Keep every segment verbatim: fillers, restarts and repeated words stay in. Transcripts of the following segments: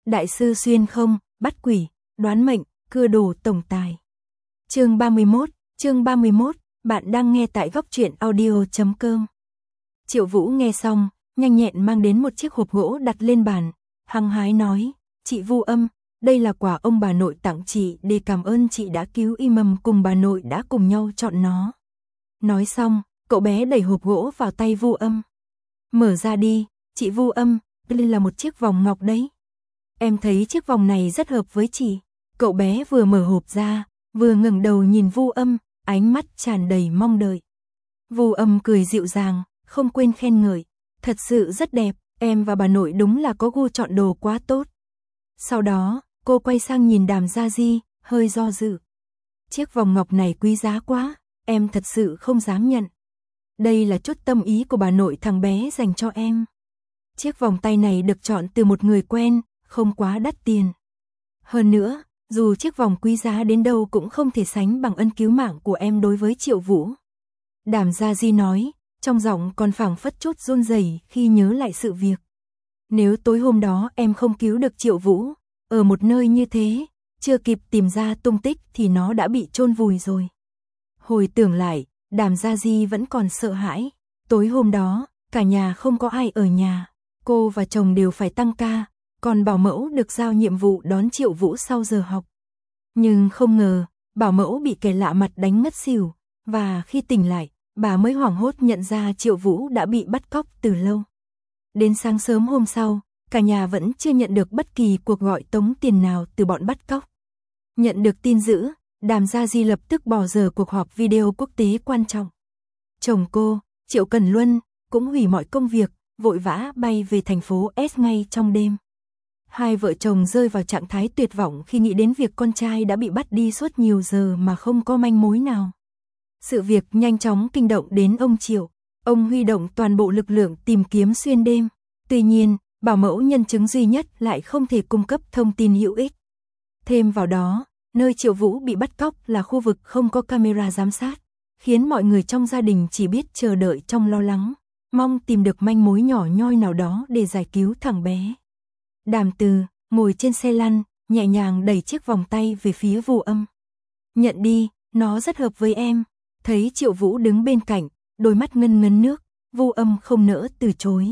Đại sư xuyên không, bắt quỷ, đoán mệnh, cưa đồ tổng tài. Chương ba mươi mốt, chương ba mươi mốt, bạn đang nghe tại góc truyện audio chấm com. Triệu Vũ nghe xong, nhanh nhẹn mang đến một chiếc hộp gỗ đặt lên bàn, hăng hái nói, chị Vu Âm, đây là quà ông bà nội tặng chị để cảm ơn chị đã cứu y mầm cùng bà nội đã cùng nhau chọn nó. Nói xong, cậu bé đẩy hộp gỗ vào tay Vu Âm. Mở ra đi, chị Vu Âm, đây là một chiếc vòng ngọc đấy. Em thấy chiếc vòng này rất hợp với chị. Cậu bé vừa mở hộp ra, vừa ngẩng đầu nhìn Vu Âm, ánh mắt tràn đầy mong đợi. Vu Âm cười dịu dàng, không quên khen ngợi. Thật sự rất đẹp, em và bà nội đúng là có gu chọn đồ quá tốt. Sau đó, cô quay sang nhìn Đàm Gia Di, hơi do dự. Chiếc vòng ngọc này quý giá quá, em thật sự không dám nhận. Đây là chút tâm ý của bà nội thằng bé dành cho em. Chiếc vòng tay này được chọn từ một người quen, không quá đắt tiền. Hơn nữa, dù chiếc vòng quý giá đến đâu cũng không thể sánh bằng ân cứu mạng của em đối với Triệu Vũ. Đàm Gia Di nói, trong giọng còn phảng phất chút run rẩy khi nhớ lại sự việc. Nếu tối hôm đó em không cứu được Triệu Vũ, ở một nơi như thế, chưa kịp tìm ra tung tích thì nó đã bị chôn vùi rồi. Hồi tưởng lại, Đàm Gia Di vẫn còn sợ hãi. Tối hôm đó, cả nhà không có ai ở nhà. Cô và chồng đều phải tăng ca, còn bảo mẫu được giao nhiệm vụ đón Triệu Vũ sau giờ học. Nhưng không ngờ, bảo mẫu bị kẻ lạ mặt đánh ngất xỉu, và khi tỉnh lại, bà mới hoảng hốt nhận ra Triệu Vũ đã bị bắt cóc từ lâu. Đến sáng sớm hôm sau, cả nhà vẫn chưa nhận được bất kỳ cuộc gọi tống tiền nào từ bọn bắt cóc. Nhận được tin dữ, Đàm Gia Di lập tức bỏ dở cuộc họp video quốc tế quan trọng. Chồng cô, Triệu Cần Luân, cũng hủy mọi công việc, vội vã bay về thành phố S ngay trong đêm. Hai vợ chồng rơi vào trạng thái tuyệt vọng khi nghĩ đến việc con trai đã bị bắt đi suốt nhiều giờ mà không có manh mối nào. Sự việc nhanh chóng kinh động đến ông Triệu. Ông huy động toàn bộ lực lượng tìm kiếm xuyên đêm. Tuy nhiên, bảo mẫu nhân chứng duy nhất lại không thể cung cấp thông tin hữu ích. Thêm vào đó, nơi Triệu Vũ bị bắt cóc là khu vực không có camera giám sát, khiến mọi người trong gia đình chỉ biết chờ đợi trong lo lắng, mong tìm được manh mối nhỏ nhoi nào đó để giải cứu thằng bé. Đàm Từ, ngồi trên xe lăn, nhẹ nhàng đẩy chiếc vòng tay về phía Vu Âm. Nhận đi, nó rất hợp với em. Thấy Triệu Vũ đứng bên cạnh, đôi mắt ngân ngấn nước, Vu Âm không nỡ từ chối.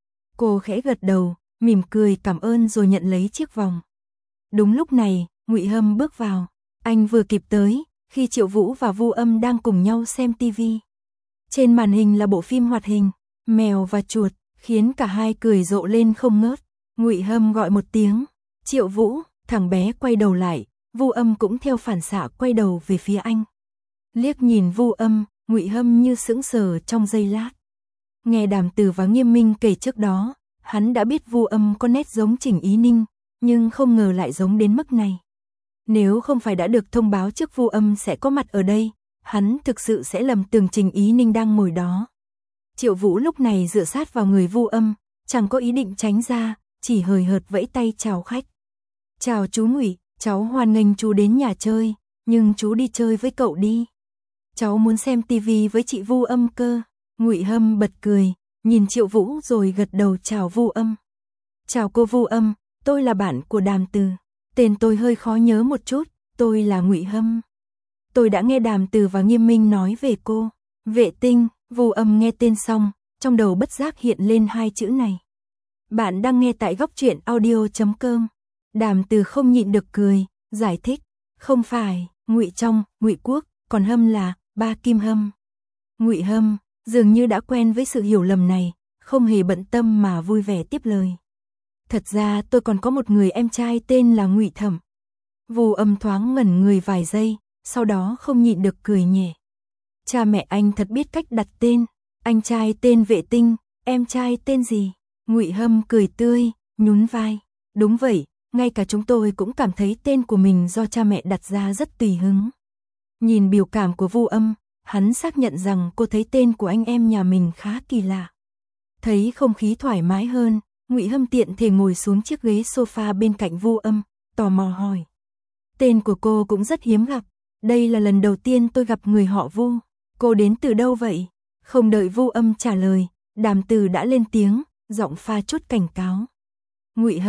Cô khẽ gật đầu, mỉm cười cảm ơn rồi nhận lấy chiếc vòng. Đúng lúc này, Ngụy Hâm bước vào. Anh vừa kịp tới, khi Triệu Vũ và Vu Âm đang cùng nhau xem tivi. Trên màn hình là bộ phim hoạt hình, Mèo và Chuột, khiến cả hai cười rộ lên không ngớt. Ngụy Hâm gọi một tiếng, Triệu Vũ, thằng bé quay đầu lại, Vu Âm cũng theo phản xạ quay đầu về phía anh. Liếc nhìn Vu Âm, Ngụy Hâm như sững sờ trong giây lát. Nghe Đàm Từ và Nghiêm Minh kể trước đó, hắn đã biết Vu Âm có nét giống Trình Ý Ninh, nhưng không ngờ lại giống đến mức này. Nếu không phải đã được thông báo trước Vu Âm sẽ có mặt ở đây, hắn thực sự sẽ lầm tưởng Trình Ý Ninh đang ngồi đó. Triệu Vũ lúc này dựa sát vào người Vu Âm, chẳng có ý định tránh ra, chỉ hời hợt vẫy tay chào khách. Chào chú Ngụy, cháu hoan nghênh chú đến nhà chơi, nhưng chú đi chơi với cậu đi. Cháu muốn xem tivi với chị Vu Âm cơ. Ngụy Hâm bật cười, nhìn Triệu Vũ rồi gật đầu chào Vu Âm. Chào cô Vu Âm, tôi là bạn của Đàm Từ. Tên tôi hơi khó nhớ một chút, tôi là Ngụy Hâm. Tôi đã nghe Đàm Từ và Nghiêm Minh nói về cô. Vệ tinh, Vu Âm nghe tên xong, trong đầu bất giác hiện lên hai chữ này. Bạn đang nghe tại góc truyện audio chấm com. Đàm Từ không nhịn được cười, giải thích. Không phải, Ngụy Trong, Ngụy Quốc, còn Hâm là ba Kim Hâm. Ngụy Hâm dường như đã quen với sự hiểu lầm này, không hề bận tâm mà vui vẻ tiếp lời. Thật ra tôi còn có một người em trai tên là Ngụy Thẩm. Vu Âm thoáng ngẩn người vài giây, sau đó không nhịn được cười nhẹ. Cha mẹ anh thật biết cách đặt tên, anh trai tên Vệ Tinh, em trai tên gì? Ngụy Hâm cười tươi, nhún vai. Đúng vậy, ngay cả chúng tôi cũng cảm thấy tên của mình do cha mẹ đặt ra rất tùy hứng. Nhìn biểu cảm của Vu Âm, hắn xác nhận rằng cô thấy tên của anh em nhà mình khá kỳ lạ. Thấy không khí thoải mái hơn, Ngụy Hâm tiện thể ngồi xuống chiếc ghế sofa bên cạnh Vu Âm, tò mò hỏi. Tên của cô cũng rất hiếm gặp, đây là lần đầu tiên tôi gặp người họ Vu. Cô đến từ đâu vậy? Không đợi Vu Âm trả lời, Đàm Từ đã lên tiếng, giọng pha chút cảnh cáo. Ngụy Hâm,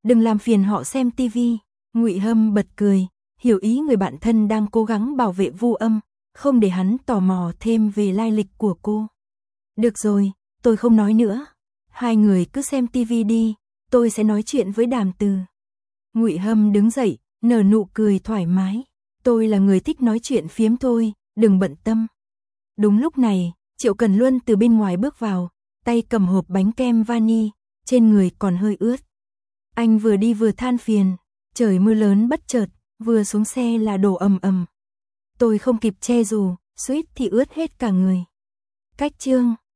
đừng làm phiền họ xem tivi. Ngụy Hâm bật cười, hiểu ý người bạn thân đang cố gắng bảo vệ Vu Âm, không để hắn tò mò thêm về lai lịch của cô. Được rồi, tôi không nói nữa. Hai người cứ xem tivi đi, tôi sẽ nói chuyện với Đàm Từ. Ngụy Hâm đứng dậy, nở nụ cười thoải mái. Tôi là người thích nói chuyện phiếm thôi, đừng bận tâm. Đúng lúc này, Triệu Cần Luân từ bên ngoài bước vào, tay cầm hộp bánh kem vani, trên người còn hơi ướt. Anh vừa đi vừa than phiền, trời mưa lớn bất chợt, vừa xuống xe là đổ ầm ầm. Tôi không kịp che dù, suýt thì ướt hết cả người. Cách chương